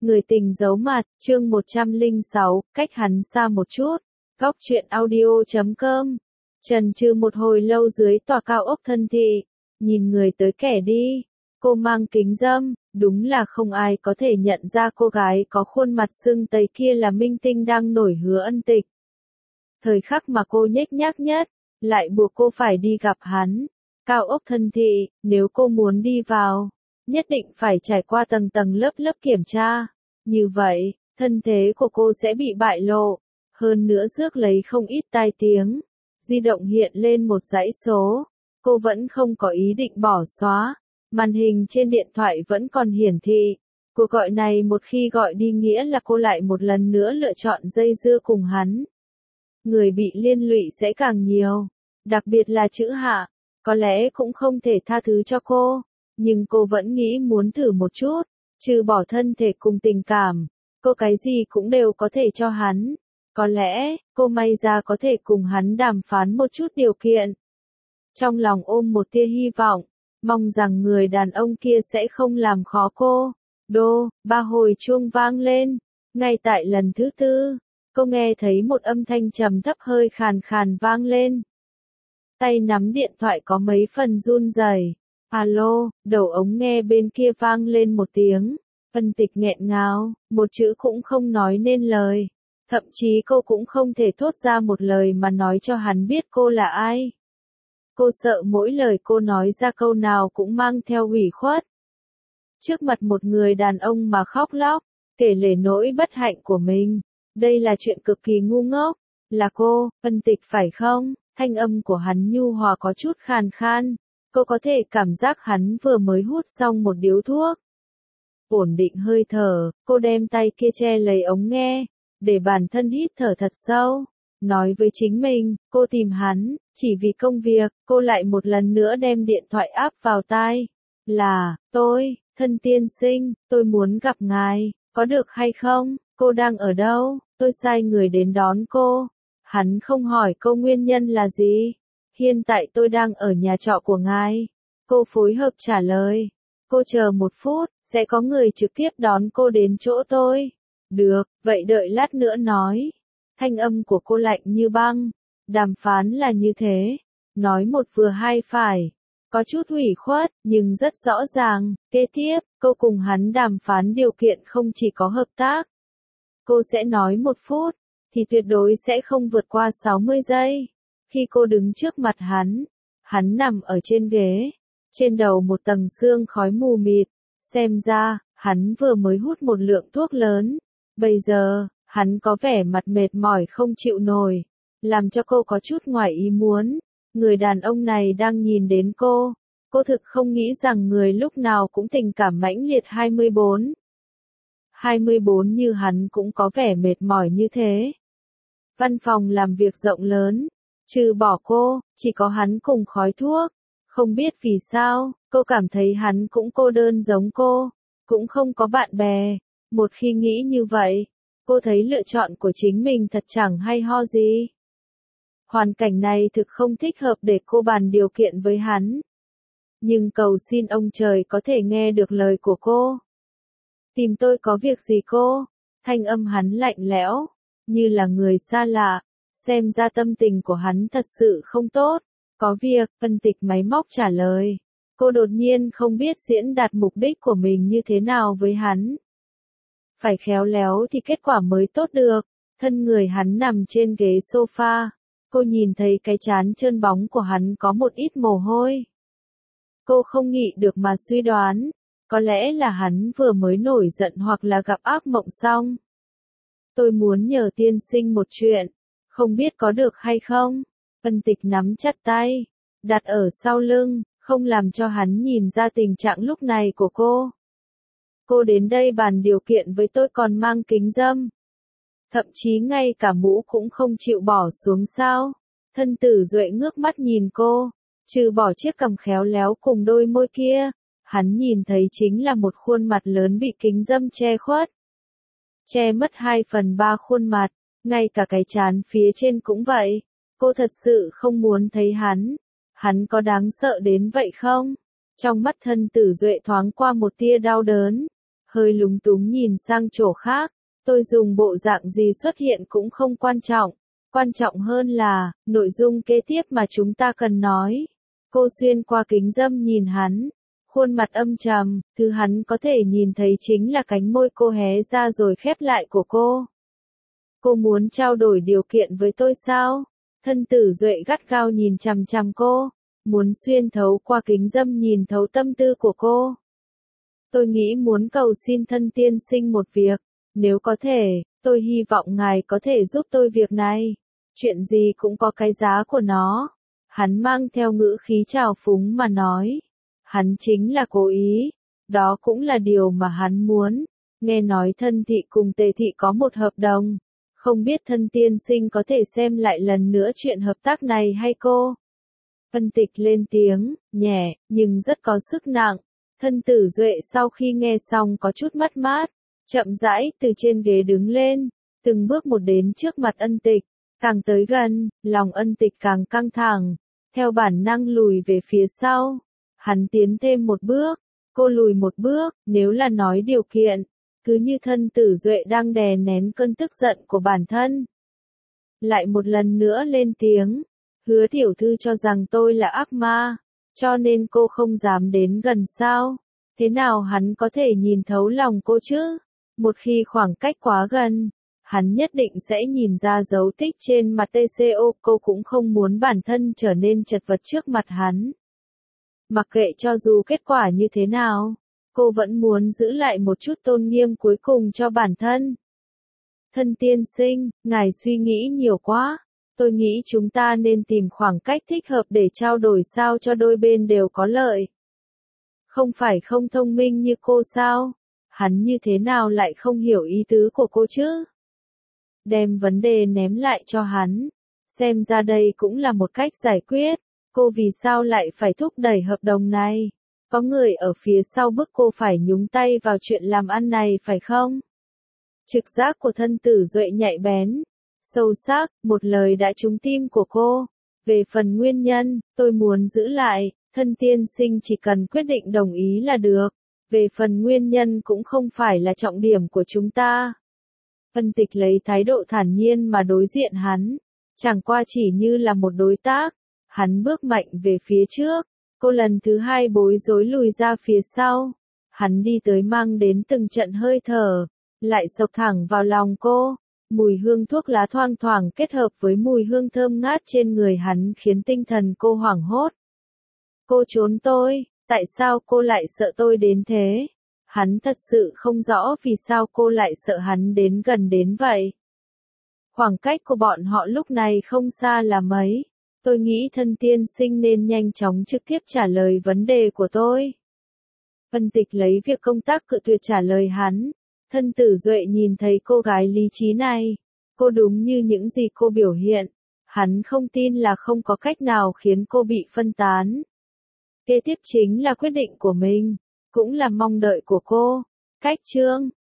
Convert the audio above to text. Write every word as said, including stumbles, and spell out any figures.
Người tình giấu mặt, chương một trăm lẻ sáu, cách hắn xa một chút. Góc truyện audio chấm com. Trần trừ một hồi lâu dưới tòa cao ốc thân thị, nhìn người tới kẻ đi. Cô mang kính râm, đúng là không ai có thể nhận ra cô gái có khuôn mặt sưng tấy kia là minh tinh đang nổi Hứa Ân Tịch. Thời khắc mà cô nhếch nhác nhất, lại buộc cô phải đi gặp hắn. Cao ốc thân thị, nếu cô muốn đi vào, nhất định phải trải qua tầng tầng lớp lớp kiểm tra. Như vậy, thân thế của cô sẽ bị bại lộ, hơn nữa rước lấy không ít tai tiếng. Di động hiện lên một dãy số, cô vẫn không có ý định bỏ xóa, màn hình trên điện thoại vẫn còn hiển thị. Cuộc gọi này một khi gọi đi nghĩa là cô lại một lần nữa lựa chọn dây dưa cùng hắn. Người bị liên lụy sẽ càng nhiều, đặc biệt là chữ Hạ, có lẽ cũng không thể tha thứ cho cô, nhưng cô vẫn nghĩ muốn thử một chút. Trừ bỏ thân thể cùng tình cảm, cô cái gì cũng đều có thể cho hắn. Có lẽ, cô may ra có thể cùng hắn đàm phán một chút điều kiện. Trong lòng ôm một tia hy vọng, mong rằng người đàn ông kia sẽ không làm khó cô. Đô, ba hồi chuông vang lên. Ngay tại lần thứ tư, cô nghe thấy một âm thanh trầm thấp hơi khàn khàn vang lên. Tay nắm điện thoại có mấy phần run rẩy. Alo, đầu ống nghe bên kia vang lên một tiếng. Ân Tịch nghẹn ngào, một chữ cũng không nói nên lời. Thậm chí cô cũng không thể thốt ra một lời mà nói cho hắn biết cô là ai. Cô sợ mỗi lời cô nói ra câu nào cũng mang theo ủy khuất. Trước mặt một người đàn ông mà khóc lóc, kể lể nỗi bất hạnh của mình. Đây là chuyện cực kỳ ngu ngốc. Là cô, Ân Tịch phải không? Thanh âm của hắn nhu hòa có chút khàn khan. Cô có thể cảm giác hắn vừa mới hút xong một điếu thuốc. Ổn định hơi thở, cô đem tay kia che lấy ống nghe, để bản thân hít thở thật sâu. Nói với chính mình, cô tìm hắn, chỉ vì công việc, cô lại một lần nữa đem điện thoại áp vào tai. Là, tôi, thân tiên sinh, tôi muốn gặp ngài, có được hay không? Cô đang ở đâu? Tôi sai người đến đón cô. Hắn không hỏi câu nguyên nhân là gì. Hiện tại tôi đang ở nhà trọ của ngài. Cô phối hợp trả lời. Cô chờ một phút, sẽ có người trực tiếp đón cô đến chỗ tôi. Được, vậy đợi lát nữa nói. Thanh âm của cô lạnh như băng. Đàm phán là như thế. Nói một vừa hai phải. Có chút ủy khuất, nhưng rất rõ ràng. Kế tiếp, cô cùng hắn đàm phán điều kiện không chỉ có hợp tác. Cô sẽ nói một phút, thì tuyệt đối sẽ không vượt qua sáu mươi giây. Khi cô đứng trước mặt hắn, hắn nằm ở trên ghế. Trên đầu một tầng sương khói mù mịt, xem ra, hắn vừa mới hút một lượng thuốc lớn. Bây giờ, hắn có vẻ mặt mệt mỏi không chịu nổi, làm cho cô có chút ngoài ý muốn. Người đàn ông này đang nhìn đến cô. Cô thực không nghĩ rằng người lúc nào cũng tình cảm mãnh liệt hai mươi bốn. hai mươi bốn như hắn cũng có vẻ mệt mỏi như thế. Văn phòng làm việc rộng lớn, trừ bỏ cô, chỉ có hắn cùng khói thuốc. Không biết vì sao, cô cảm thấy hắn cũng cô đơn giống cô, cũng không có bạn bè. Một khi nghĩ như vậy, cô thấy lựa chọn của chính mình thật chẳng hay ho gì. Hoàn cảnh này thực không thích hợp để cô bàn điều kiện với hắn. Nhưng cầu xin ông trời có thể nghe được lời của cô. Tìm tôi có việc gì cô? Thanh âm hắn lạnh lẽo, như là người xa lạ. Xem ra tâm tình của hắn thật sự không tốt. Có việc, Ân Tịch máy móc trả lời. Cô đột nhiên không biết diễn đạt mục đích của mình như thế nào với hắn. Phải khéo léo thì kết quả mới tốt được. Thân người hắn nằm trên ghế sofa. Cô nhìn thấy cái trán trơn bóng của hắn có một ít mồ hôi. Cô không nghĩ được mà suy đoán. Có lẽ là hắn vừa mới nổi giận hoặc là gặp ác mộng xong. Tôi muốn nhờ tiên sinh một chuyện. Không biết có được hay không? Ân Tịch nắm chặt tay, đặt ở sau lưng, không làm cho hắn nhìn ra tình trạng lúc này của cô. Cô đến đây bàn điều kiện với tôi còn mang kính râm. Thậm chí ngay cả mũ cũng không chịu bỏ xuống sao. Thân Tử Duệ ngước mắt nhìn cô, trừ bỏ chiếc cằm khéo léo cùng đôi môi kia, hắn nhìn thấy chính là một khuôn mặt lớn bị kính râm che khuất. Che mất hai phần ba khuôn mặt, ngay cả cái trán phía trên cũng vậy. Cô thật sự không muốn thấy hắn. Hắn có đáng sợ đến vậy không? Trong mắt Thân Tử Duệ thoáng qua một tia đau đớn. hơi lúng túng nhìn sang chỗ khác. Tôi dùng bộ dạng gì xuất hiện cũng không quan trọng. Quan trọng hơn là, nội dung kế tiếp mà chúng ta cần nói. Cô xuyên qua kính râm nhìn hắn. Khuôn mặt âm trầm, thứ hắn có thể nhìn thấy chính là cánh môi cô hé ra rồi khép lại của cô. Cô muốn trao đổi điều kiện với tôi sao? Thân tử Duệ gắt gao nhìn chằm chằm cô. Muốn xuyên thấu qua kính râm nhìn thấu tâm tư của cô. Tôi nghĩ muốn cầu xin thân tiên sinh một việc. Nếu có thể, tôi hy vọng ngài có thể giúp tôi việc này. Chuyện gì cũng có cái giá của nó. Hắn mang theo ngữ khí trào phúng mà nói. Hắn chính là cố ý. Đó cũng là điều mà hắn muốn. Nghe nói thân thị cùng tề thị có một hợp đồng. Không biết thân tiên sinh có thể xem lại lần nữa chuyện hợp tác này hay cô? Ân Tịch lên tiếng, nhẹ, nhưng rất có sức nặng. Thân tử Duệ sau khi nghe xong có chút mất mát. Chậm rãi từ trên ghế đứng lên. Từng bước một đến trước mặt Ân Tịch. Càng tới gần, lòng Ân Tịch càng căng thẳng. Theo bản năng lùi về phía sau. Hắn tiến thêm một bước. Cô lùi một bước, nếu là nói điều kiện. Cứ như thân tử Duệ đang đè nén cơn tức giận của bản thân. Lại một lần nữa lên tiếng. Hứa tiểu thư cho rằng tôi là ác ma. Cho nên cô không dám đến gần sao. Thế nào hắn có thể nhìn thấu lòng cô chứ? Một khi khoảng cách quá gần, hắn nhất định sẽ nhìn ra dấu tích trên mặt tê xê ô. Cô cũng không muốn bản thân trở nên chật vật trước mặt hắn. Mặc kệ cho dù kết quả như thế nào, cô vẫn muốn giữ lại một chút tôn nghiêm cuối cùng cho bản thân. Thân tiên sinh, ngài suy nghĩ nhiều quá. Tôi nghĩ chúng ta nên tìm khoảng cách thích hợp để trao đổi sao cho đôi bên đều có lợi. Không phải không thông minh như cô sao? Hắn như thế nào lại không hiểu ý tứ của cô chứ? Đem vấn đề ném lại cho hắn. Xem ra đây cũng là một cách giải quyết. Cô vì sao lại phải thúc đẩy hợp đồng này? Có người ở phía sau bức cô phải nhúng tay vào chuyện làm ăn này phải không? Trực giác của thân tử Duệ nhạy bén, sâu sắc, một lời đã trúng tim của cô. Về phần nguyên nhân, tôi muốn giữ lại, thân tiên sinh chỉ cần quyết định đồng ý là được. Về phần nguyên nhân cũng không phải là trọng điểm của chúng ta. Ân Tịch lấy thái độ thản nhiên mà đối diện hắn. Chẳng qua chỉ như là một đối tác. Hắn bước mạnh về phía trước. Cô lần thứ hai bối rối lùi ra phía sau. Hắn đi tới mang đến từng trận hơi thở. Lại sộc thẳng vào lòng cô. Mùi hương thuốc lá thoang thoảng kết hợp với mùi hương thơm ngát trên người hắn khiến tinh thần cô hoảng hốt. Cô trốn tôi, tại sao cô lại sợ tôi đến thế? Hắn thật sự không rõ vì sao cô lại sợ hắn đến gần đến vậy. Khoảng cách của bọn họ lúc này không xa là mấy. Tôi nghĩ thân tiên sinh nên nhanh chóng trực tiếp trả lời vấn đề của tôi. Ân Tịch lấy việc công tác cự tuyệt trả lời hắn. Thân tử Duệ nhìn thấy cô gái lý trí này. Cô đúng như những gì cô biểu hiện. Hắn không tin là không có cách nào khiến cô bị phân tán. Kế tiếp chính là quyết định của mình. Cũng là mong đợi của cô. Cách chương